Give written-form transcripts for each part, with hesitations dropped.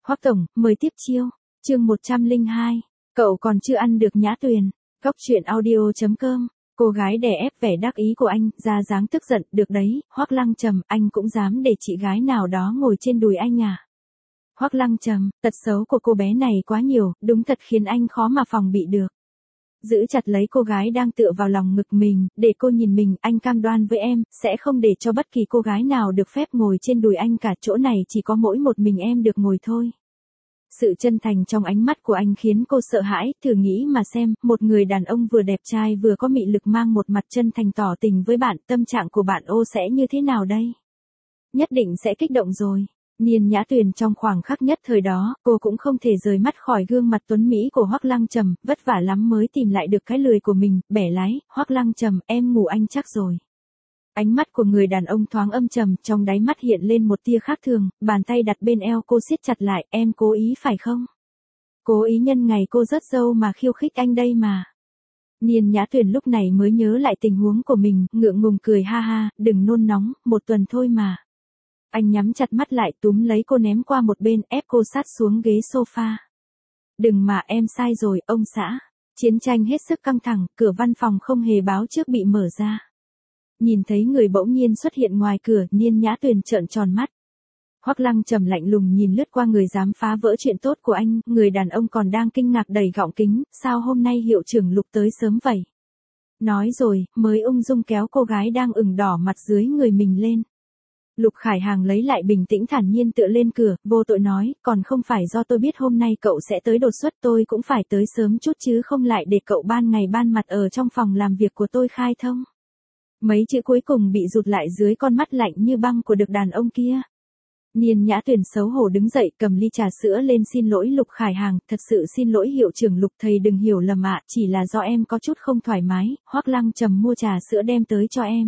Hoắc tổng, mời tiếp chiêu. Chương 102. Cậu còn chưa ăn được Nhã Tuyền. Góc truyện audio.com. Cô gái đè ép vẻ đắc ý của anh, ra dáng tức giận, được đấy, Hoắc Lăng Trầm, anh cũng dám để chị gái nào đó ngồi trên đùi anh à? Hoắc Lăng Trầm, tật xấu của cô bé này quá nhiều, đúng thật khiến anh khó mà phòng bị được. Giữ chặt lấy cô gái đang tựa vào lòng ngực mình, để cô nhìn mình, anh cam đoan với em, sẽ không để cho bất kỳ cô gái nào được phép ngồi trên đùi anh cả, chỗ này chỉ có mỗi một mình em được ngồi thôi. Sự chân thành trong ánh mắt của anh khiến cô sợ hãi, thử nghĩ mà xem, một người đàn ông vừa đẹp trai vừa có mị lực mang một mặt chân thành tỏ tình với bạn, tâm trạng của bạn ô sẽ như thế nào đây? Nhất định sẽ kích động rồi. Niên Nhã Tuyền trong khoảng khắc nhất thời đó, cô cũng không thể rời mắt khỏi gương mặt tuấn mỹ của Hoắc Lăng Trầm, vất vả lắm mới tìm lại được cái lười của mình, bẻ lái, Hoắc Lăng Trầm, em ngủ anh chắc rồi. Ánh mắt của người đàn ông thoáng âm trầm, trong đáy mắt hiện lên một tia khác thường, bàn tay đặt bên eo cô siết chặt lại, em cố ý phải không? Cố ý nhân ngày cô rớt râu mà khiêu khích anh đây mà. Niên Nhã Tuyền lúc này mới nhớ lại tình huống của mình, ngượng ngùng cười ha ha, đừng nôn nóng, một tuần thôi mà. Anh nhắm chặt mắt lại túm lấy cô ném qua một bên, ép cô sát xuống ghế sofa. Đừng mà em sai rồi, ông xã. Chiến tranh hết sức căng thẳng, cửa văn phòng không hề báo trước bị mở ra. Nhìn thấy người bỗng nhiên xuất hiện ngoài cửa, Niên Nhã Tuyền trợn tròn mắt. Hoắc Lăng Trầm lạnh lùng nhìn lướt qua người dám phá vỡ chuyện tốt của anh, người đàn ông còn đang kinh ngạc đầy gọng kính, sao hôm nay hiệu trưởng Lục tới sớm vậy? Nói rồi, mới ung dung kéo cô gái đang ửng đỏ mặt dưới người mình lên. Lục Khải Hàng lấy lại bình tĩnh thản nhiên tựa lên cửa, vô tội nói, còn không phải do tôi biết hôm nay cậu sẽ tới đột xuất, tôi cũng phải tới sớm chút chứ không lại để cậu ban ngày ban mặt ở trong phòng làm việc của tôi khai thông. Mấy chữ cuối cùng bị rụt lại dưới con mắt lạnh như băng của được đàn ông kia. Niên Nhã Tuyền xấu hổ đứng dậy cầm ly trà sữa lên xin lỗi Lục Khải Hàng, thật sự xin lỗi hiệu trưởng Lục, thầy đừng hiểu lầm ạ, chỉ là do em có chút không thoải mái, Hoắc Lăng Trầm mua trà sữa đem tới cho em.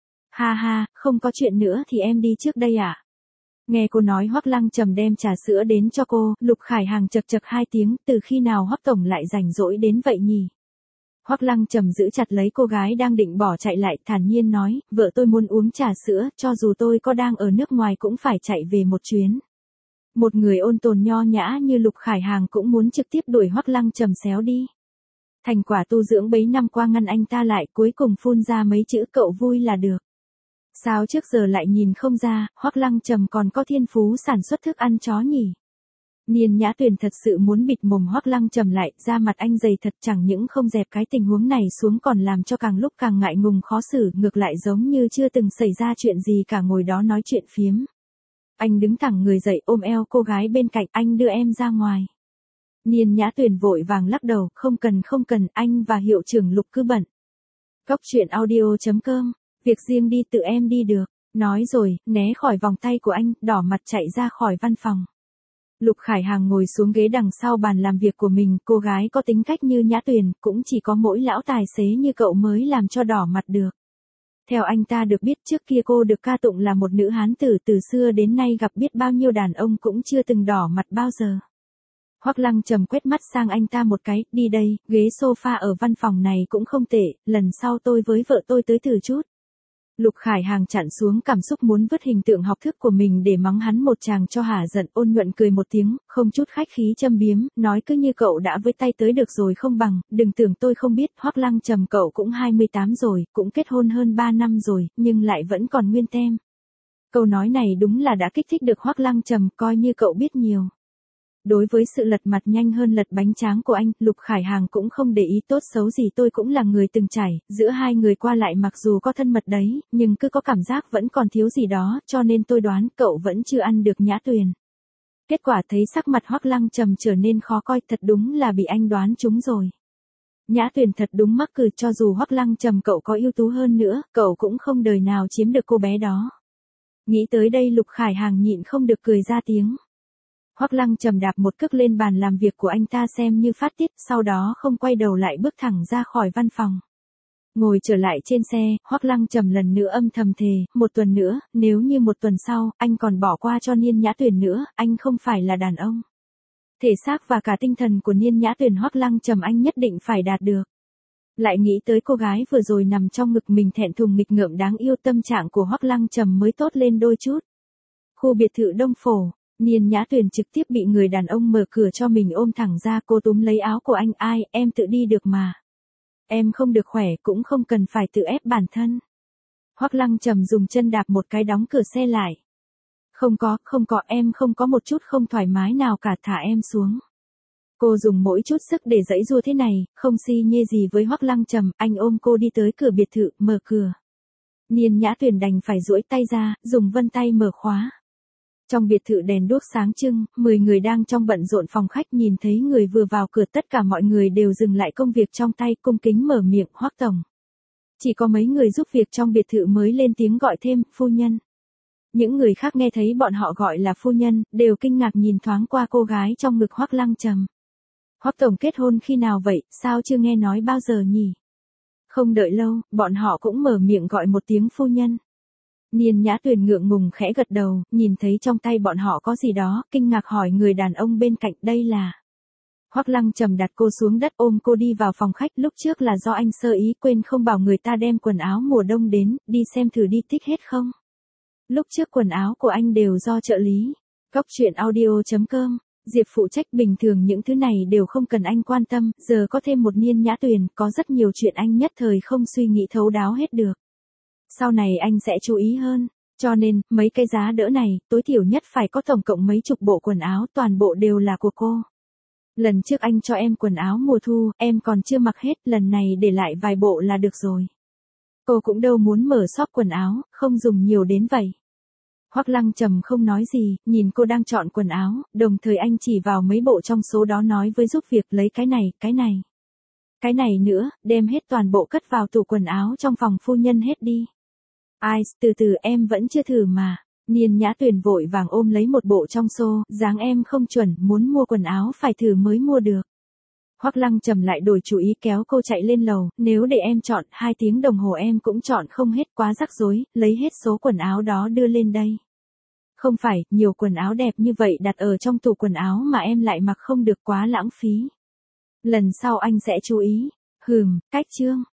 Ha ha, không có chuyện nữa thì em đi trước đây ạ. Nghe cô nói Hoắc Lăng Trầm đem trà sữa đến cho cô, Lục Khải Hàng chậc chậc hai tiếng, từ khi nào Hoắc tổng lại rảnh rỗi đến vậy nhỉ? Hoắc Lăng Trầm giữ chặt lấy cô gái đang định bỏ chạy lại, thản nhiên nói, vợ tôi muốn uống trà sữa, cho dù tôi có đang ở nước ngoài cũng phải chạy về một chuyến. Một người ôn tồn nho nhã như Lục Khải Hàng cũng muốn trực tiếp đuổi Hoắc Lăng Trầm xéo đi. Thành quả tu dưỡng bấy năm qua ngăn anh ta lại, cuối cùng phun ra mấy chữ cậu vui là được. Sao trước giờ lại nhìn không ra, Hoắc Lăng Trầm còn có thiên phú sản xuất thức ăn chó nhỉ? Niên Nhã Tuyền thật sự muốn bịt mồm Hoắc Lăng Trầm lại, da mặt anh dày thật, chẳng những không dẹp cái tình huống này xuống còn làm cho càng lúc càng ngại ngùng khó xử, ngược lại giống như chưa từng xảy ra chuyện gì cả, ngồi đó nói chuyện phiếm. Anh đứng thẳng người dậy ôm eo cô gái bên cạnh, anh đưa em ra ngoài. Niên Nhã Tuyền vội vàng lắc đầu, không cần, anh và hiệu trưởng Lục cứ bận. Góc truyện audio.com. Việc riêng đi tự em đi được. Nói rồi, né khỏi vòng tay của anh, đỏ mặt chạy ra khỏi văn phòng. Lục Khải Hàng ngồi xuống ghế đằng sau bàn làm việc của mình, cô gái có tính cách như Nhã Tuyền, cũng chỉ có mỗi lão tài xế như cậu mới làm cho đỏ mặt được. Theo anh ta được biết trước kia cô được ca tụng là một nữ hán tử, từ xưa đến nay gặp biết bao nhiêu đàn ông cũng chưa từng đỏ mặt bao giờ. Hoắc Lăng Trầm quét mắt sang anh ta một cái, đi đây, ghế sofa ở văn phòng này cũng không tệ, lần sau tôi với vợ tôi tới thử chút. Lục Khải Hàng chặn xuống cảm xúc muốn vứt hình tượng học thức của mình để mắng hắn một tràng cho hả giận, ôn nhuận cười một tiếng, không chút khách khí châm biếm, nói cứ như cậu đã với tay tới được rồi không bằng, đừng tưởng tôi không biết, Hoắc Lăng Trầm cậu cũng 28 rồi, cũng kết hôn hơn 3 năm rồi, nhưng lại vẫn còn nguyên tem. Câu nói này đúng là đã kích thích được Hoắc Lăng Trầm, coi như cậu biết nhiều. Đối với sự lật mặt nhanh hơn lật bánh tráng của anh, Lục Khải Hàng cũng không để ý tốt xấu gì, tôi cũng là người từng trải, giữa hai người qua lại mặc dù có thân mật đấy, nhưng cứ có cảm giác vẫn còn thiếu gì đó, cho nên tôi đoán cậu vẫn chưa ăn được Nhã Tuyền. Kết quả thấy sắc mặt Hoắc Lăng Trầm trở nên khó coi, thật đúng là bị anh đoán trúng rồi. Nhã Tuyền thật đúng mắc cười, cho dù Hoắc Lăng Trầm cậu có ưu tú hơn nữa, cậu cũng không đời nào chiếm được cô bé đó. Nghĩ tới đây Lục Khải Hàng nhịn không được cười ra tiếng. Hoắc Lăng Trầm đạp một cước lên bàn làm việc của anh ta xem như phát tiết, sau đó không quay đầu lại bước thẳng ra khỏi văn phòng. Ngồi trở lại trên xe, Hoắc Lăng Trầm lần nữa âm thầm thề, một tuần nữa, nếu như một tuần sau, anh còn bỏ qua cho Niên Nhã Tuyền nữa, anh không phải là đàn ông. Thể xác và cả tinh thần của Niên Nhã Tuyền Hoắc Lăng Trầm anh nhất định phải đạt được. Lại nghĩ tới cô gái vừa rồi nằm trong ngực mình thẹn thùng nghịch ngợm đáng yêu, tâm trạng của Hoắc Lăng Trầm mới tốt lên đôi chút. Khu biệt thự Đông Phổ. Niên Nhã Tuyền trực tiếp bị người đàn ông mở cửa cho mình ôm thẳng ra, cô túm lấy áo của anh, ai, em tự đi được mà. Em không được khỏe cũng không cần phải tự ép bản thân. Hoắc Lăng Trầm dùng chân đạp một cái đóng cửa xe lại. Không có, em không có một chút không thoải mái nào cả, thả em xuống. Cô dùng mỗi chút sức để giãy giụa thế này, không si nhê gì với Hoắc Lăng Trầm, anh ôm cô đi tới cửa biệt thự, mở cửa. Niên Nhã Tuyền đành phải duỗi tay ra, dùng vân tay mở khóa. Trong biệt thự đèn đuốc sáng trưng, 10 người đang trong bận rộn phòng khách nhìn thấy người vừa vào cửa, tất cả mọi người đều dừng lại công việc trong tay, cung kính mở miệng, Hoắc tổng. Chỉ có mấy người giúp việc trong biệt thự mới lên tiếng gọi thêm, phu nhân. Những người khác nghe thấy bọn họ gọi là phu nhân, đều kinh ngạc nhìn thoáng qua cô gái trong ngực Hoắc Lăng Trầm. Hoắc tổng kết hôn khi nào vậy, sao chưa nghe nói bao giờ nhỉ? Không đợi lâu, bọn họ cũng mở miệng gọi một tiếng phu nhân. Niên Nhã Tuyền ngượng ngùng khẽ gật đầu, nhìn thấy trong tay bọn họ có gì đó, kinh ngạc hỏi người đàn ông bên cạnh, đây là. Hoắc Lăng Trầm đặt cô xuống đất, ôm cô đi vào phòng khách, lúc trước là do anh sơ ý quên không bảo người ta đem quần áo mùa đông đến, đi xem thử đi tích hết không? Lúc trước quần áo của anh đều do trợ lý. Góc truyện audio.com, Diệp phụ trách, bình thường những thứ này đều không cần anh quan tâm, giờ có thêm một Niên Nhã Tuyền, có rất nhiều chuyện anh nhất thời không suy nghĩ thấu đáo hết được. Sau này anh sẽ chú ý hơn, cho nên, mấy cái giá đỡ này, tối thiểu nhất phải có tổng cộng mấy chục bộ quần áo, toàn bộ đều là của cô. Lần trước anh cho em quần áo mùa thu, em còn chưa mặc hết, lần này để lại vài bộ là được rồi. Cô cũng đâu muốn mở shop quần áo, không dùng nhiều đến vậy. Hoắc Lăng Trầm không nói gì, nhìn cô đang chọn quần áo, đồng thời anh chỉ vào mấy bộ trong số đó nói với giúp việc, lấy cái này, cái này. Cái này nữa, đem hết toàn bộ cất vào tủ quần áo trong phòng phu nhân hết đi. Ai, từ từ, em vẫn chưa thử mà. Niên Nhã Tuyền vội vàng ôm lấy một bộ trong xô, dáng em không chuẩn, muốn mua quần áo phải thử mới mua được. Hoắc Lăng Trầm lại đổi chủ ý, kéo cô chạy lên lầu, nếu để em chọn, 2 tiếng đồng hồ em cũng chọn không hết, quá rắc rối, lấy hết số quần áo đó đưa lên đây. Không phải, nhiều quần áo đẹp như vậy đặt ở trong tủ quần áo mà em lại mặc không được, quá lãng phí. Lần sau anh sẽ chú ý. Cách chương.